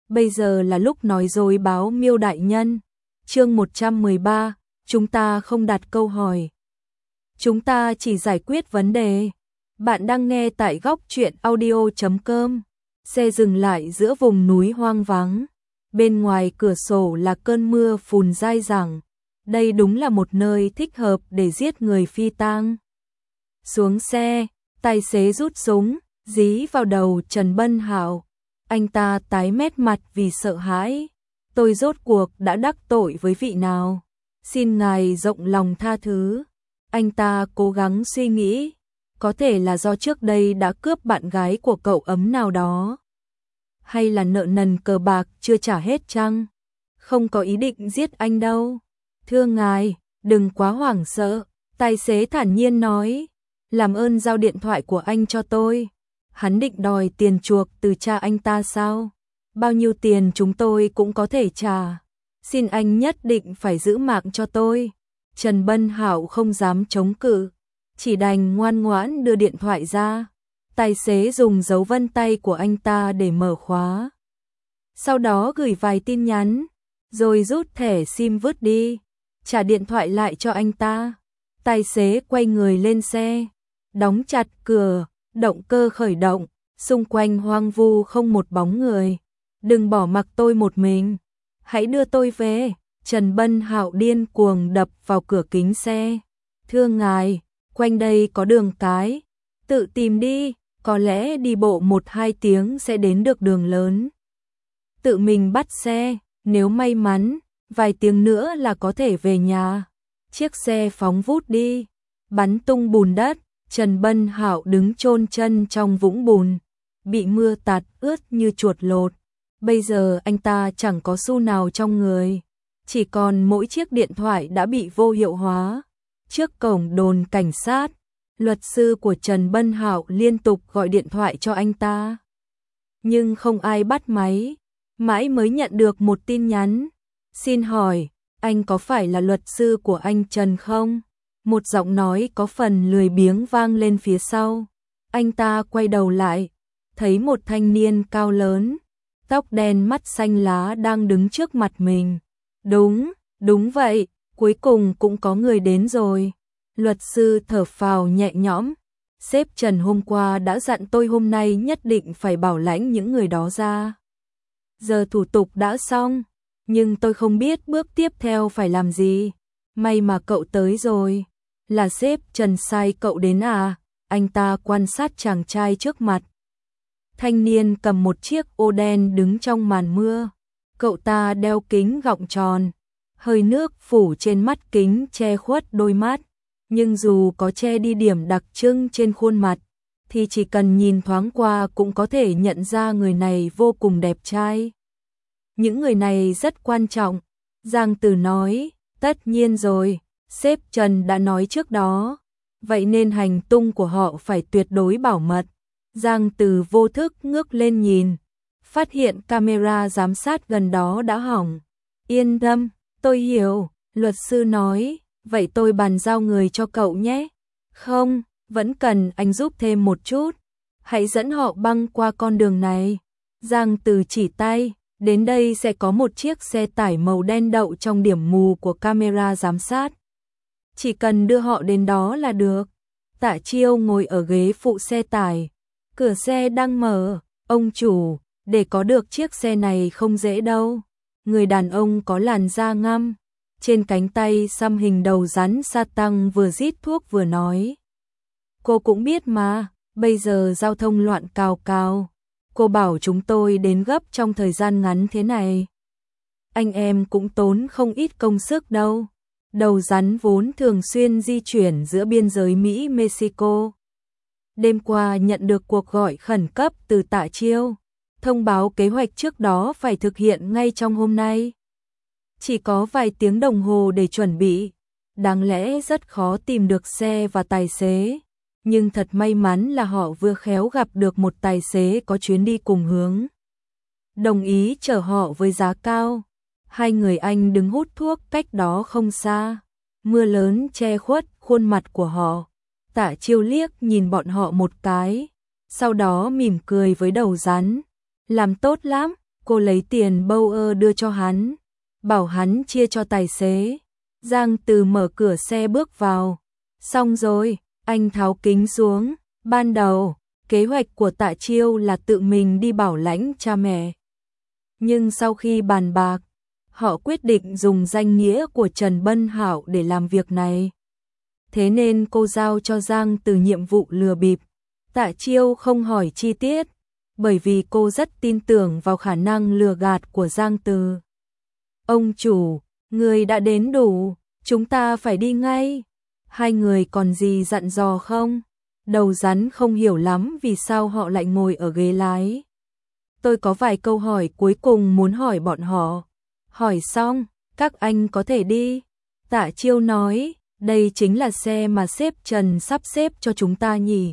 bây giờ là lúc nói dối báo Miêu đại nhân. Chương 113, chúng ta không đặt câu hỏi. Chúng ta chỉ giải quyết vấn đề. Bạn đang nghe tại góc truyện audio.com. Xe dừng lại giữa vùng núi hoang vắng. Bên ngoài cửa sổ là cơn mưa phùn dai dẳng. Đây đúng là một nơi thích hợp để giết người phi tang. Xuống xe, tài xế rút súng, dí vào đầu Trần Bân Hạo. Anh ta tái mét mặt vì sợ hãi. Tôi rốt cuộc đã đắc tội với vị nào? Xin ngài rộng lòng tha thứ. Anh ta cố gắng suy nghĩ. Có thể là do trước đây đã cướp bạn gái của cậu ấm nào đó. Hay là nợ nần cờ bạc chưa trả hết chăng? Không có ý định giết anh đâu. Thưa ngài, đừng quá hoảng sợ. Tài xế thản nhiên nói. Làm ơn giao điện thoại của anh cho tôi. Hắn định đòi tiền chuộc từ cha anh ta sao? Bao nhiêu tiền chúng tôi cũng có thể trả. Xin anh nhất định phải giữ mạng cho tôi. Trần Bân Hạo không dám chống cự, chỉ đành ngoan ngoãn đưa điện thoại ra. Tài xế dùng dấu vân tay của anh ta để mở khóa. Sau đó gửi vài tin nhắn, rồi rút thẻ SIM vứt đi, trả điện thoại lại cho anh ta. Tài xế quay người lên xe, đóng chặt cửa, động cơ khởi động, xung quanh hoang vu không một bóng người. Đừng bỏ mặc tôi một mình, hãy đưa tôi về. Trần Bân Hạo điên cuồng đập vào cửa kính xe. Thưa ngài, quanh đây có đường cái, tự tìm đi, có lẽ đi bộ 1-2 tiếng sẽ đến được đường lớn. Tự mình bắt xe, nếu may mắn, vài tiếng nữa là có thể về nhà. Chiếc xe phóng vút đi, bắn tung bùn đất. Trần Bân Hạo đứng chôn chân trong vũng bùn, bị mưa tạt ướt như chuột lột. Bây giờ anh ta chẳng có xu nào trong người, chỉ còn mỗi chiếc điện thoại đã bị vô hiệu hóa. Trước cổng đồn cảnh sát, luật sư của Trần Bân Hạo liên tục gọi điện thoại cho anh ta, nhưng không ai bắt máy. Mãi mới nhận được một tin nhắn. Xin hỏi, anh có phải là luật sư của anh Trần không? Một giọng nói có phần lười biếng vang lên phía sau. Anh ta quay đầu lại, thấy một thanh niên cao lớn, tóc đen mắt xanh lá đang đứng trước mặt mình. Đúng vậy, cuối cùng cũng có người đến rồi. Luật sư thở phào nhẹ nhõm. Sếp Trần hôm qua đã dặn tôi hôm nay nhất định phải bảo lãnh những người đó ra. Giờ thủ tục đã xong, nhưng tôi không biết bước tiếp theo phải làm gì. May mà cậu tới rồi. Là sếp Trần sai cậu đến à? Anh ta quan sát chàng trai trước mặt. Thanh niên cầm một chiếc ô đen đứng trong màn mưa. Cậu ta đeo kính gọng tròn, hơi nước phủ trên mắt kính che khuất đôi mắt. Nhưng dù có che đi điểm đặc trưng trên khuôn mặt, thì chỉ cần nhìn thoáng qua cũng có thể nhận ra người này vô cùng đẹp trai. Những người này rất quan trọng. Giang Tử nói, tất nhiên rồi, sếp Trần đã nói trước đó, vậy nên hành tung của họ phải tuyệt đối bảo mật. Giang Tử vô thức ngước lên nhìn, phát hiện camera giám sát gần đó đã hỏng. Yên tâm, tôi hiểu, luật sư nói, vậy tôi bàn giao người cho cậu nhé. Không, vẫn cần anh giúp thêm một chút, hãy dẫn họ băng qua con đường này. Giang Tử chỉ tay, đến đây sẽ có một chiếc xe tải màu đen đậu trong điểm mù của camera giám sát. Chỉ cần đưa họ đến đó là được. Tạ Chiêu ngồi ở ghế phụ xe tải. Cửa xe đang mở. Ông chủ, để có được chiếc xe này không dễ đâu. Người đàn ông có làn da ngăm, trên cánh tay xăm hình đầu rắn sa tăng vừa rít thuốc vừa nói. Cô cũng biết mà, bây giờ giao thông loạn cào cào. Cô bảo chúng tôi đến gấp trong thời gian ngắn thế này. Anh em cũng tốn không ít công sức đâu. Đầu rắn vốn thường xuyên di chuyển giữa biên giới Mỹ-Mexico. Đêm qua nhận được cuộc gọi khẩn cấp từ Tạ Chiêu, thông báo kế hoạch trước đó phải thực hiện ngay trong hôm nay. Chỉ có vài tiếng đồng hồ để chuẩn bị, đáng lẽ rất khó tìm được xe và tài xế. Nhưng thật may mắn là họ vừa khéo gặp được một tài xế có chuyến đi cùng hướng, đồng ý chở họ với giá cao. Hai người anh đứng hút thuốc cách đó không xa, mưa lớn che khuất khuôn mặt của họ. Tạ Chiêu liếc nhìn bọn họ một cái, sau đó mỉm cười với đầu rắn. Làm tốt lắm, Cô lấy tiền Bauer đưa cho hắn, bảo hắn chia cho tài xế. Giang Từ mở cửa xe bước vào. Xong rồi, anh tháo kính xuống. Ban đầu, kế hoạch của Tạ Chiêu là tự mình đi bảo lãnh cha mẹ. Nhưng sau khi bàn bạc, họ quyết định dùng danh nghĩa của Trần Bân Hạo để làm việc này. Thế nên cô giao cho Giang Từ nhiệm vụ lừa bịp. Tạ Chiêu không hỏi chi tiết, bởi vì cô rất tin tưởng vào khả năng lừa gạt của Giang Từ. Ông chủ, người đã đến đủ, chúng ta phải đi ngay. Hai người còn gì dặn dò không? Đầu rắn không hiểu lắm vì sao họ lại ngồi ở ghế lái. Tôi có vài câu hỏi cuối cùng muốn hỏi bọn họ. Hỏi xong, các anh có thể đi. Tạ Chiêu nói, đây chính là xe mà sếp Trần sắp xếp cho chúng ta nhỉ.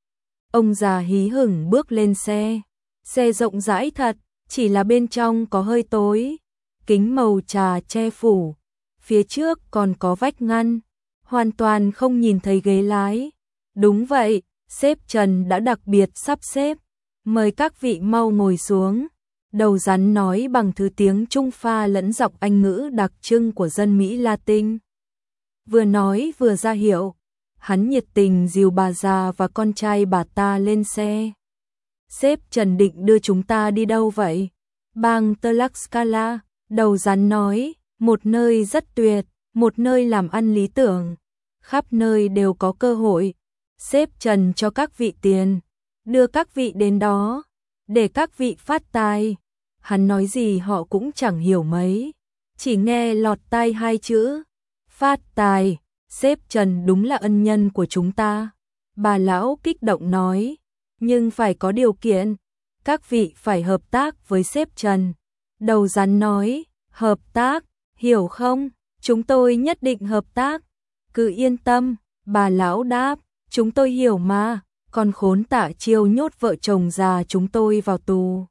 Ông già hí hửng bước lên xe. Xe rộng rãi thật, chỉ là bên trong có hơi tối. Kính màu trà che phủ. Phía trước còn có vách ngăn. Hoàn toàn không nhìn thấy ghế lái. Đúng vậy, sếp Trần đã đặc biệt sắp xếp. Mời các vị mau ngồi xuống. Đầu rắn nói bằng thứ tiếng Trung pha lẫn giọng Anh ngữ đặc trưng của dân Mỹ Latin. Vừa nói vừa ra hiệu. Hắn nhiệt tình dìu bà già và con trai bà ta lên xe. Sếp Trần định đưa chúng ta đi đâu vậy? Bang Tlaxcala, đầu rắn nói, một nơi rất tuyệt, một nơi làm ăn lý tưởng. Khắp nơi đều có cơ hội. Sếp Trần cho các vị tiền, đưa các vị đến đó, để các vị phát tài. Hắn nói gì họ cũng chẳng hiểu mấy, chỉ nghe lọt tai hai chữ, phát tài. Sếp Trần đúng là ân nhân của chúng ta. Bà lão kích động nói, nhưng phải có điều kiện, các vị phải hợp tác với sếp Trần. Đầu rắn nói, hợp tác, hiểu không? Chúng tôi nhất định hợp tác. Cứ yên tâm, bà lão đáp, chúng tôi hiểu mà. Còn khốn Tạ Chiêu nhốt vợ chồng già chúng tôi vào tù.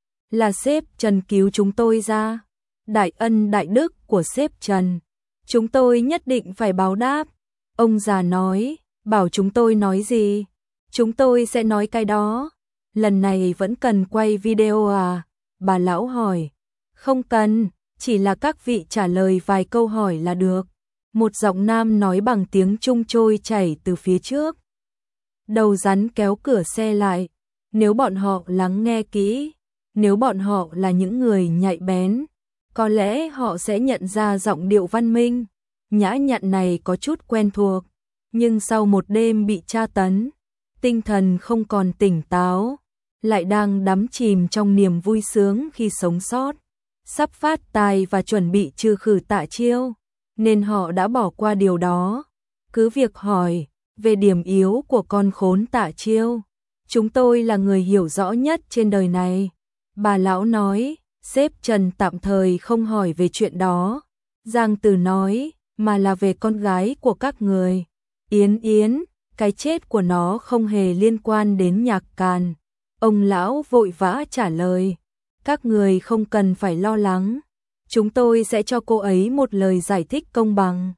Là sếp Trần cứu chúng tôi ra. Đại ân đại đức của sếp Trần, chúng tôi nhất định phải báo đáp. Ông già nói, bảo chúng tôi nói gì, chúng tôi sẽ nói cái đó. Lần này vẫn cần quay video à? Bà lão hỏi. Không cần, chỉ là các vị trả lời vài câu hỏi là được. Một giọng nam nói bằng tiếng Trung trôi chảy từ phía trước. Đầu rắn kéo cửa xe lại. Nếu bọn họ lắng nghe kỹ, nếu bọn họ là những người nhạy bén, có lẽ họ sẽ nhận ra giọng điệu văn minh, nhã nhặn này có chút quen thuộc. Nhưng sau một đêm bị tra tấn, tinh thần không còn tỉnh táo, lại đang đắm chìm trong niềm vui sướng khi sống sót, sắp phát tài và chuẩn bị trừ khử Tạ Chiêu, nên họ đã bỏ qua điều đó. Cứ việc hỏi về điểm yếu của con khốn Tạ Chiêu. Chúng tôi là người hiểu rõ nhất trên đời này. Bà lão nói, sếp Trần tạm thời không hỏi về chuyện đó. Giang Từ nói, mà là về con gái của các người. Yến Yến, cái chết của nó không hề liên quan đến Nhạc Càn. Ông lão vội vã trả lời, các người không cần phải lo lắng. Chúng tôi sẽ cho cô ấy một lời giải thích công bằng.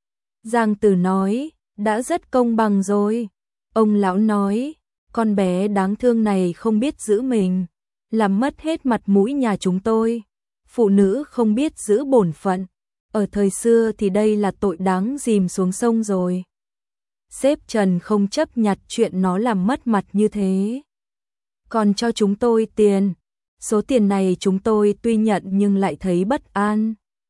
Giang Từ nói, đã rất công bằng rồi. Ông lão nói, con bé đáng thương này không biết giữ mình, làm mất hết mặt mũi nhà chúng tôi. Phụ nữ không biết giữ bổn phận, ở thời xưa thì đây là tội đáng dìm xuống sông rồi. Sếp Trần không chấp nhặt chuyện nó làm mất mặt như thế. Còn cho chúng tôi tiền. Số tiền này chúng tôi tuy nhận nhưng lại thấy bất an.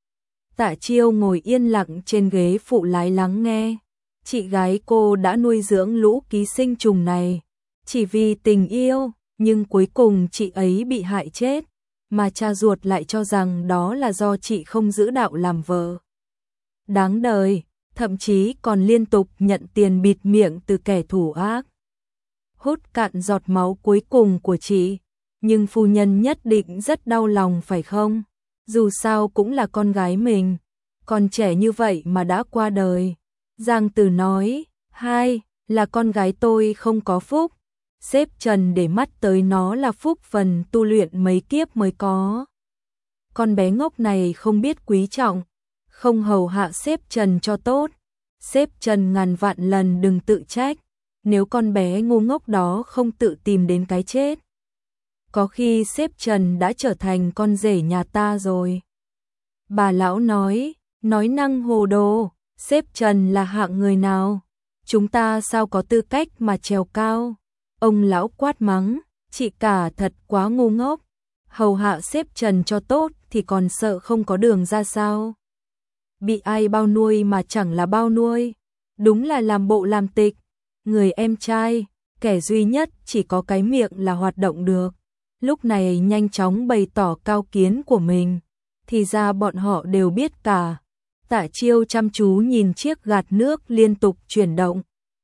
Tạ Chiêu ngồi yên lặng trên ghế phụ lái lắng nghe. Chị gái cô đã nuôi dưỡng lũ ký sinh trùng này chỉ vì tình yêu, nhưng cuối cùng chị ấy bị hại chết, mà cha ruột lại cho rằng đó là do chị không giữ đạo làm vợ. Đáng đời, thậm chí còn liên tục nhận tiền bịt miệng từ kẻ thù ác. Hút cạn giọt máu cuối cùng của chị, nhưng phu nhân nhất định rất đau lòng phải không? Dù sao cũng là con gái mình, còn trẻ như vậy mà đã qua đời. Giang Từ nói, hai, là con gái tôi không có phúc. Sếp Trần để mắt tới nó là phúc phần tu luyện mấy kiếp mới có. Con bé ngốc này không biết quý trọng, không hầu hạ sếp Trần cho tốt. Sếp Trần ngàn vạn lần đừng tự trách, nếu con bé ngu ngốc đó không tự tìm đến cái chết. có khi sếp Trần đã trở thành con rể nhà ta rồi. Bà lão nói năng hồ đồ, sếp Trần là hạng người nào? Chúng ta sao có tư cách mà trèo cao? Ông lão quát mắng, chị cả thật quá ngu ngốc. Hầu hạ sếp Trần cho tốt thì còn sợ không có đường ra sao? Bị ai bao nuôi mà chẳng là bao nuôi. Đúng là làm bộ làm tịch. Người em trai, kẻ duy nhất chỉ có cái miệng là hoạt động được. Lúc này nhanh chóng bày tỏ cao kiến của mình. Thì ra bọn họ đều biết cả. Tạ Chiêu chăm chú nhìn chiếc gạt nước liên tục chuyển động.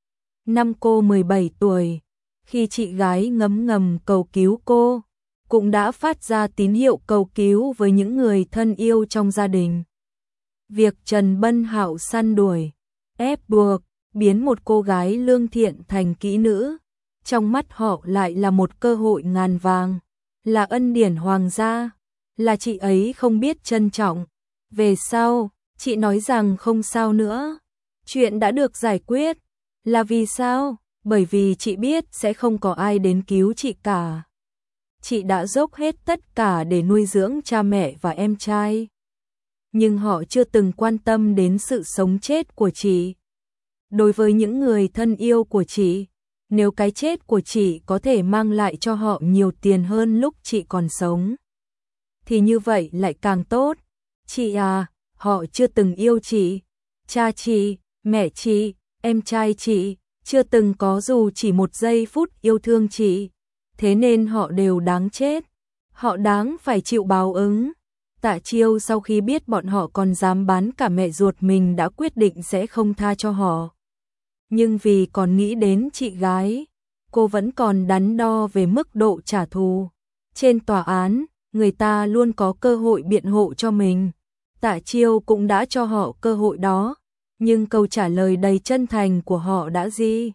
Năm cô 17 tuổi, khi chị gái ngấm ngầm cầu cứu cô, cũng đã phát ra tín hiệu cầu cứu với những người thân yêu trong gia đình. Việc Trần Bân Hạo săn đuổi, ép buộc, biến một cô gái lương thiện thành kỹ nữ, trong mắt họ lại là một cơ hội ngàn vàng, là ân điển hoàng gia, là chị ấy không biết trân trọng. Về sau, chị nói rằng không sao nữa, chuyện đã được giải quyết. Là vì sao? Bởi vì chị biết sẽ không có ai đến cứu chị cả. Chị đã dốc hết tất cả để nuôi dưỡng cha mẹ và em trai. Nhưng họ chưa từng quan tâm đến sự sống chết của chị. Đối với những người thân yêu của chị, nếu cái chết của chị có thể mang lại cho họ nhiều tiền hơn lúc chị còn sống, thì như vậy lại càng tốt. Chị à, họ chưa từng yêu chị. Cha chị, mẹ chị, em trai chị, chưa từng có dù chỉ một giây phút yêu thương chị. Thế nên họ đều đáng chết. Họ đáng phải chịu báo ứng. Tạ Chiêu sau khi biết bọn họ còn dám bán cả mẹ ruột mình đã quyết định sẽ không tha cho họ. Nhưng vì còn nghĩ đến chị gái, cô vẫn còn đắn đo về mức độ trả thù. Trên tòa án, người ta luôn có cơ hội biện hộ cho mình. Tạ Chiêu cũng đã cho họ cơ hội đó. Nhưng câu trả lời đầy chân thành của họ đã gì?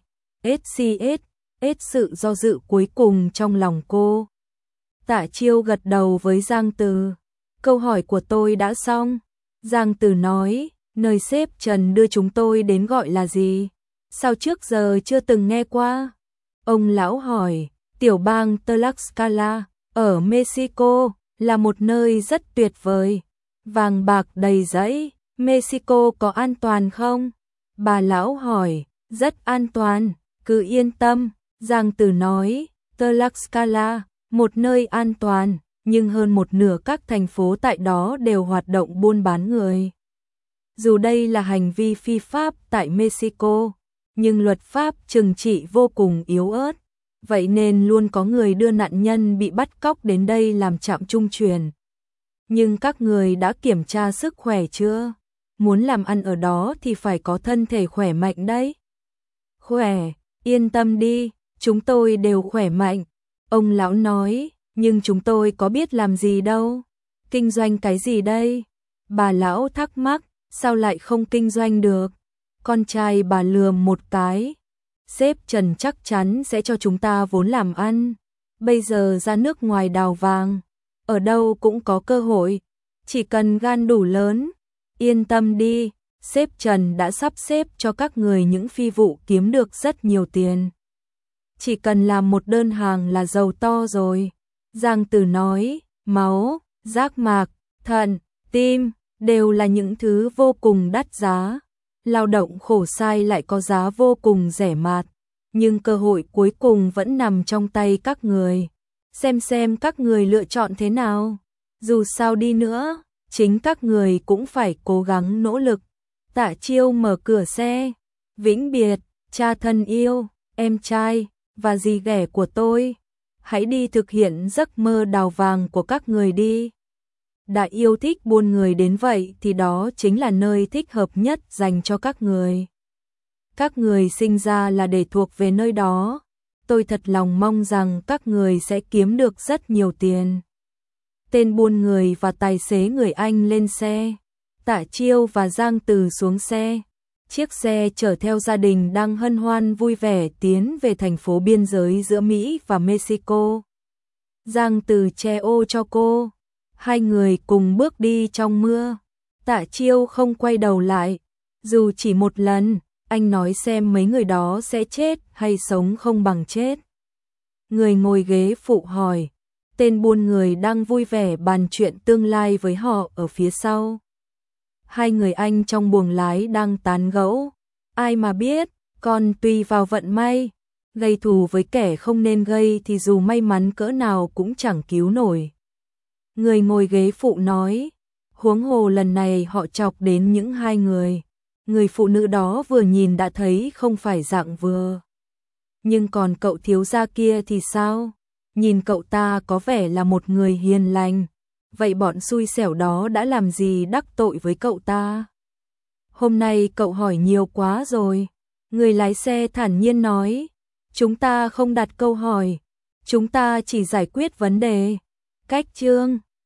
Hết sự do dự cuối cùng trong lòng cô. Tạ Chiêu gật đầu với Giang Từ. Câu hỏi của tôi đã xong. Giang Từ nói, nơi sếp Trần đưa chúng tôi đến gọi là gì? Sao trước giờ chưa từng nghe qua? Ông lão hỏi, tiểu bang Tlaxcala, ở Mexico, là một nơi rất tuyệt vời. Vàng bạc đầy rẫy, Mexico có an toàn không? Bà lão hỏi, rất an toàn, cứ yên tâm. Giang Từ nói, Tlaxcala, một nơi an toàn, nhưng hơn một nửa các thành phố tại đó đều hoạt động buôn bán người. Dù đây là hành vi phi pháp tại Mexico, nhưng luật pháp trừng trị vô cùng yếu ớt, vậy nên luôn có người đưa nạn nhân bị bắt cóc đến đây làm trạm trung chuyển. Nhưng các người đã kiểm tra sức khỏe chưa? Muốn làm ăn ở đó thì phải có thân thể khỏe mạnh đấy. Khỏe, yên tâm đi, chúng tôi đều khỏe mạnh. Ông lão nói, nhưng chúng tôi có biết làm gì đâu. Kinh doanh cái gì đây? Bà lão thắc mắc, sao lại không kinh doanh được? Con trai bà lườm một cái. Sếp Trần chắc chắn sẽ cho chúng ta vốn làm ăn. Bây giờ ra nước ngoài đào vàng, ở đâu cũng có cơ hội, chỉ cần gan đủ lớn. Yên tâm đi, sếp Trần đã sắp xếp cho các người những phi vụ kiếm được rất nhiều tiền. Chỉ cần làm một đơn hàng là giàu to rồi. Giang Từ nói, máu, giác mạc, thận, tim, đều là những thứ vô cùng đắt giá. Lao động khổ sai lại có giá vô cùng rẻ mạt. Nhưng cơ hội cuối cùng vẫn nằm trong tay các người. Xem các người lựa chọn thế nào. Dù sao đi nữa, chính các người cũng phải cố gắng nỗ lực. Tạ Chiêu mở cửa xe. Vĩnh biệt, cha thân yêu, em trai, và dì ghẻ của tôi. Hãy đi thực hiện giấc mơ đào vàng của các người đi. Đã yêu thích buôn người đến vậy thì đó chính là nơi thích hợp nhất dành cho các người. Các người sinh ra là để thuộc về nơi đó. Tôi thật lòng mong rằng các người sẽ kiếm được rất nhiều tiền. Tên buôn người và tài xế người Anh lên xe. Tạ Chiêu và Giang Từ xuống xe. Chiếc xe chở theo gia đình đang hân hoan vui vẻ tiến về thành phố biên giới giữa Mỹ và Mexico. Giang Từ che ô cho cô. Hai người cùng bước đi trong mưa. Tạ Chiêu không quay đầu lại. Dù chỉ một lần, anh nói xem mấy người đó sẽ chết hay sống không bằng chết. Người ngồi ghế phụ hỏi. tên buôn người đang vui vẻ bàn chuyện tương lai với họ ở phía sau. Hai người anh trong buồng lái đang tán gẫu, ai mà biết, còn tùy vào vận may, gây thù với kẻ không nên gây thì dù may mắn cỡ nào cũng chẳng cứu nổi. Người ngồi ghế phụ nói, huống hồ lần này họ chọc đến những hai người. Người phụ nữ đó vừa nhìn đã thấy không phải dạng vừa. Nhưng còn cậu thiếu gia kia thì sao? Nhìn cậu ta có vẻ là một người hiền lành. Vậy bọn xui xẻo đó đã làm gì đắc tội với cậu ta? Hôm nay cậu hỏi nhiều quá rồi. Người lái xe thản nhiên nói. Chúng ta không đặt câu hỏi. Chúng ta chỉ giải quyết vấn đề. Cách chương